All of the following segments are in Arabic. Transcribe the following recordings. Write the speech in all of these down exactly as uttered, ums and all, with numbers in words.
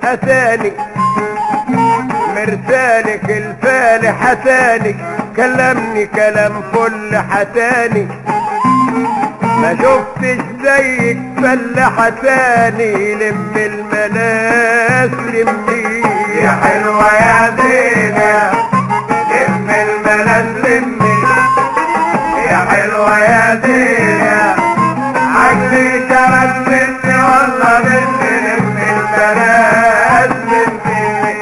اتاني مرسالك الفالح اتاني كلمني كلام فل حتاني ما شفتش زيك فلح تاني لم المناس لمي يا حلوة يا زينة لم المناس لمي يا حلوة يا زينة عقلي شرد مني والله مني لم المناس لمي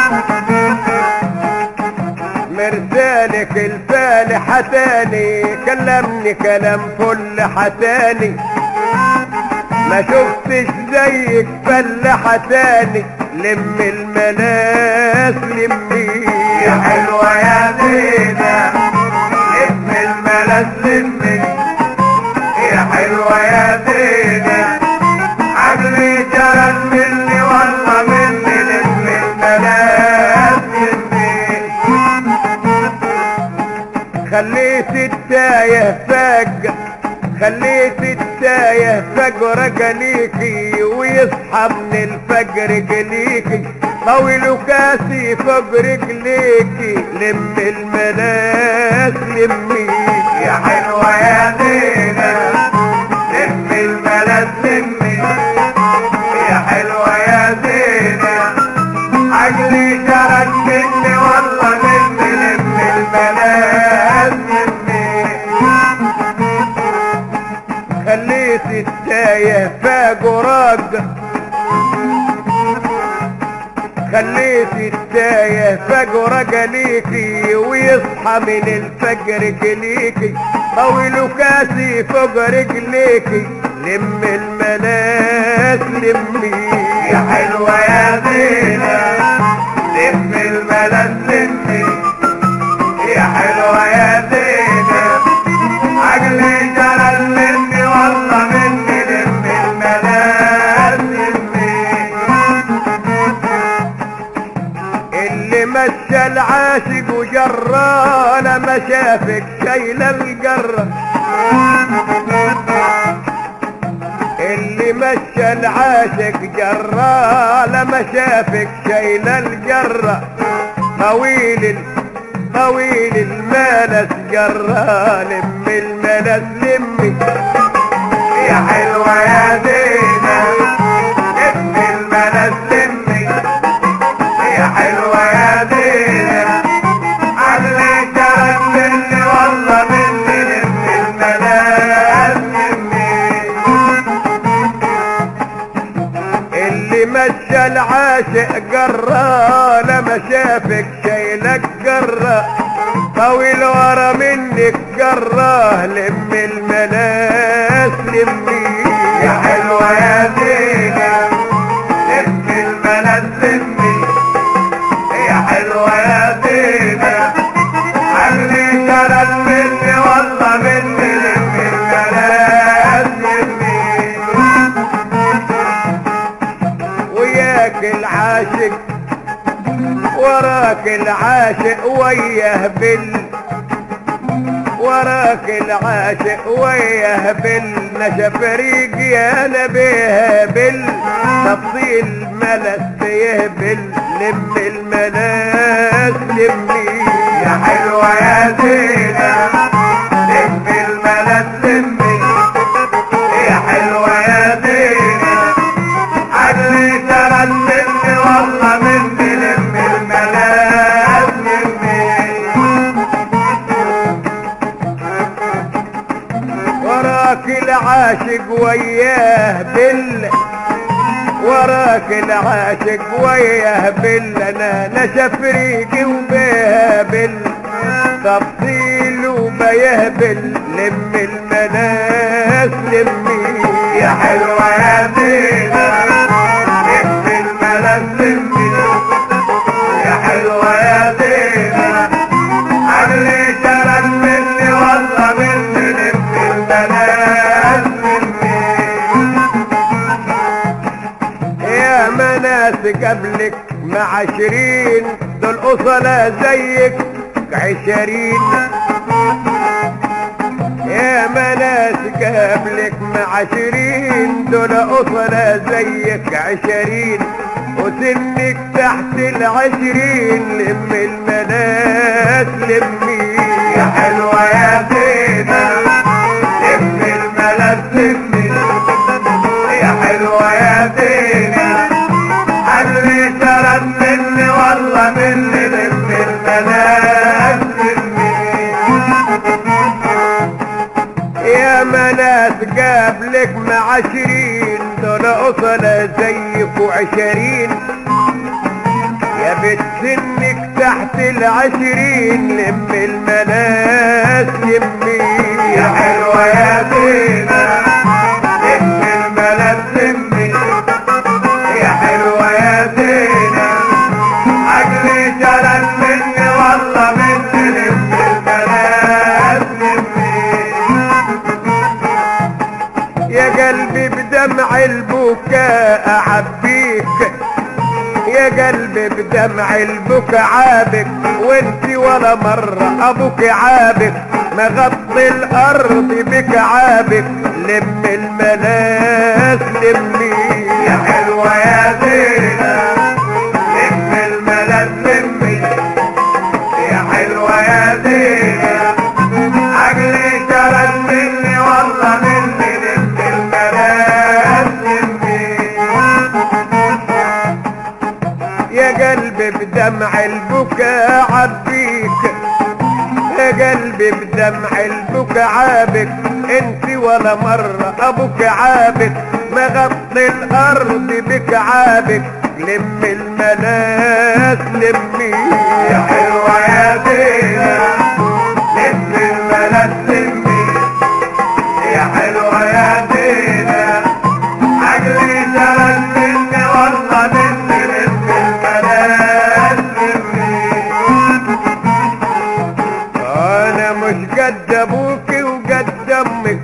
مرسالك الفالح حتاني كلمني كلام فل حتاني ما شفتش زيك فلح تاني لم المناس لمي يا حلوة يا زينة لم المناس لمي يا حلوة يا زينة عقلي جرت مني والله مني لم المناس لمي خليت التايه فج خليت التايه فجر جليكي ويصحى من الفجر جليكي طويل وكاسي فوق رجليكي لم المناس لمي يا حلوة يا زينة لم المناس لمي يا حلوة يا زينة عقلي جرت مني والله مني لم المناس لمي خليت التايه فجراج خليت التايه فجر جليكي ويصحى من الفجر جليكي طويل وكاسي فوق رجليكي لم المناس لمي يا حلوة يا زينة لم المناس لمي يا حلوة يا زينة عقلي جرى مني والله مني لم المناس لمي اللي مشى العاشق وجرى لما شافك شايله الجره اللي مشى العاشق جرى لما شافك شايله الجره طويل ال... طويل المنس جرى لم المنس لمي يا حلوة يا زينة لم المناس لمي يا حلوة يا زينة عقلي جرت مني والله مني لم المناس لمي اللي مشى العاشق جرى لما شافك شايلك جرى طويل ورا منك جراه لم المناس لمي يا حلوة يا زينة لم المناس لمي يا حلوة يا زينة عقلي جرت مني والله مني لم المناس لمي وياك العاشق وراك العاشق وياه بال وراك العاشق وياه بال نشف ريقي انا بيها بال تفصيل ملس بيهبل لم المناس لمي يا حلوة يا زينة لم المناس لمي يا حلوة يا زينة عقلي جرت مني والله مني لم المناس لمي وراك العاشق وياه بال وراك العاشق وياه بال انا نشف ريقي وبيها بال تفصيل وبيهبل لم المناس لمي يا حلوة يا زينة لم المناس لمي يا حلوة يا زينة عقلي جرت مني والله مني لم المناس لمي يا مناس قبلك مع عشرين دول أصلا زيك عشرين يا مناس قبلك مع عشرين دول أصلا زيك عشرين سنك تحت العشرين لم المناس لمي يا حلوة يا زينة لم الملاس لمي يا حلوة يا زينة اللي شرد مني والله مني لم الملاس لمي يا مناس قابلك مع عشرين دول أصلا زيك وعشرين يا بنت سنك تحت العشرين لم المناس لمي يا حلوة يا زينة لم الملاس لمي يا حلوة يا زينة عقلي شرد مني والله مني لم الملاس لمي يا قلبي بدمع البكاء أعبيك يا قلبي بدمع البكاء عابك وانت ولا مرة ابوك عابك مغطي الارض بك عابك لم المناس لمي يا حلوة يا زينة لم الملاس لمي يا حلوة يا زينة عقلي شرد مني والله مني لم الملاس لمي يا قلبي بدمع البكاء عبيك يا قلبي بدمع البكاء عابك انت ولا مرة ابوك عابك مغطي الارض بك عابك لم المناس لمي يا حلوة يا زينة لم الملاس لمي يا حلوة يا زينة عقلي شرد مني والله مني لم الملاس لمي انا مش قد ابوك وقد امك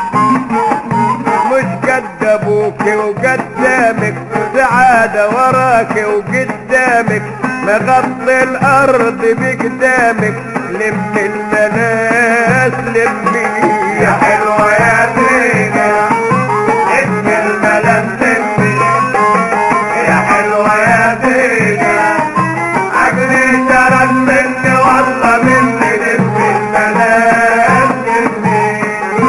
مش قد ابوك وقدامك سعادة وراك وقدامك مغطي الارض بقدامك لم المناس لمي يا حلوة يا زينة لم الملاس لمي يا حلوة يا زينة عقلي شرد مني والله مني لم الملاس لمي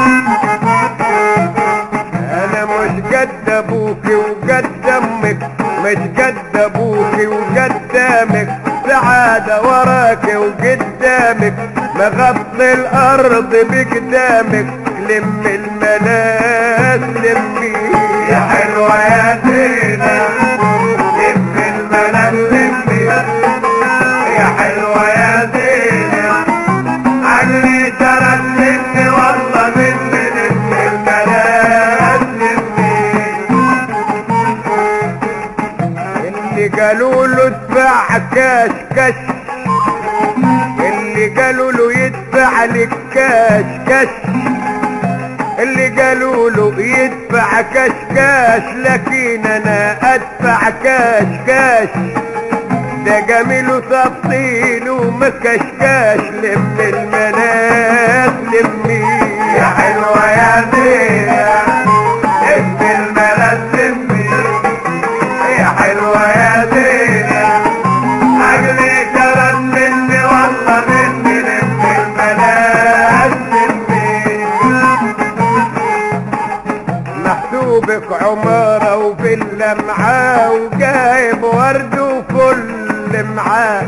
انا مش قد ابوك وقد امك مش قد ابوك وقدامك سعادة وراك وقدامك مغطي الارض بقدامك لم المناس لمي يا حلوة يا زينة لم الملاس لمي يا حلوة يا زينة عقلي شرد مني والله مني لم الملاس لمي اللي قالوا له ادفع كاش كاش اللي قالوا له يدفع لك كاش كاش اللي قالوا له يدفع كاش كاش لكن انا ادفع كاش كاش ده جميل وتبطيل ومكشكاش لم المناس لمي يا حلوة يا زينة لم الملاس لمي يا حلوة يا زينة عقلي شرد مني والله مني لم الملاس لمي محسوبك عمارة وفيلا معاه وجايب ورد وفل معاه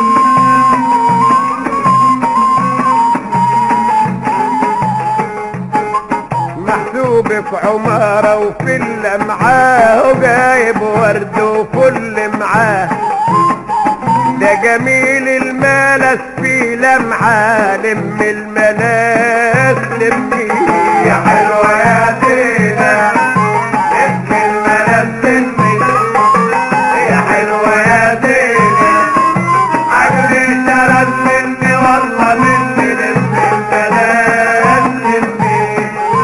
محسوبك عمارة وفيلا معاه وجايب ورد وفل معاه ده جميل الملس في لمعة لم المناس لمي يا حلوة يا زينة لم الملاس لمي يا حلوة يا زينة عقلي شرد مني والله مني لم الملاس لمي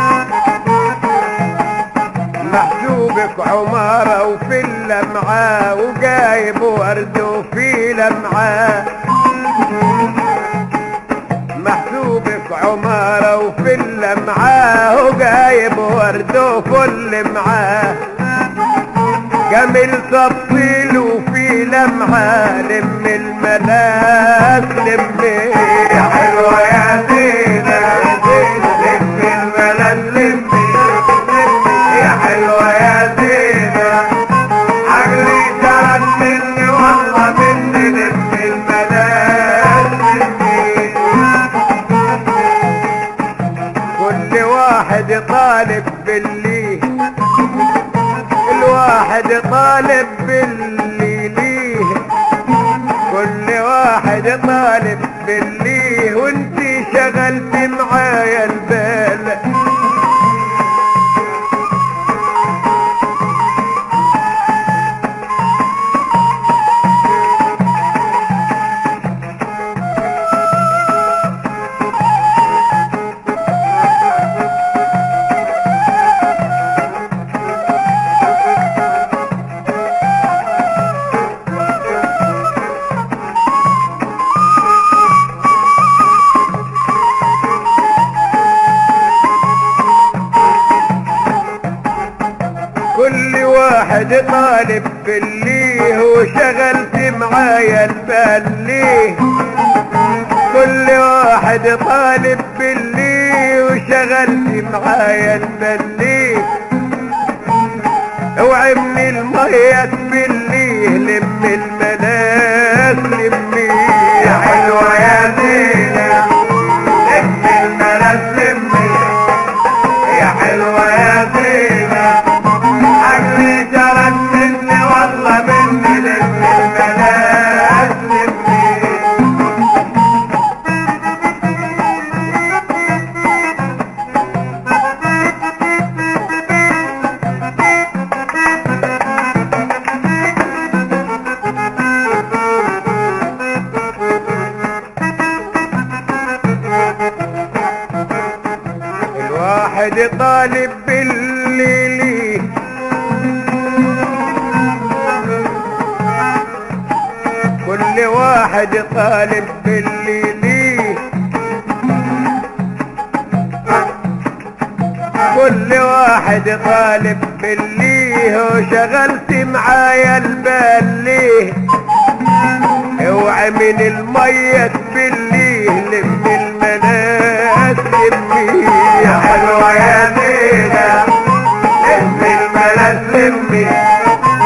محسوبك عمارة وفيلا معاه وجايب ورد وفيلا معاه محسوبك عمارة وفيلا معاه وجايب ورد وفل معاه جميل تفصيل اللمعة لم الملاك لمي يا حلوة يا زينة لم الملاك لمي يا حلوة يا زينة عقلي جرت مني والله مني لم الملاك لمي كل واحد طالب باللي الواحد طالب باللي ليه كل واحد طالب باللي وانتي شغلت معايا البال كل واحد طالب باللي هو شغلت معايا البال ليه كل واحد طالب باللي وشغلت معايا البال ليه اوعي من المية باللي لم المناس لمي يا حلوة يا زينة لم الملاك لمي يا حلوة يا زينة عقلي جرت مني والله مني لم الملاك لمي الواحد طالب بالليل كل واحد طالب بالليل كل واحد طالب باللي هو شغلت معايا البال ليه اوعى من المية باللي لم المناس لمي يا حلوة يا زينة لم الملاك لمي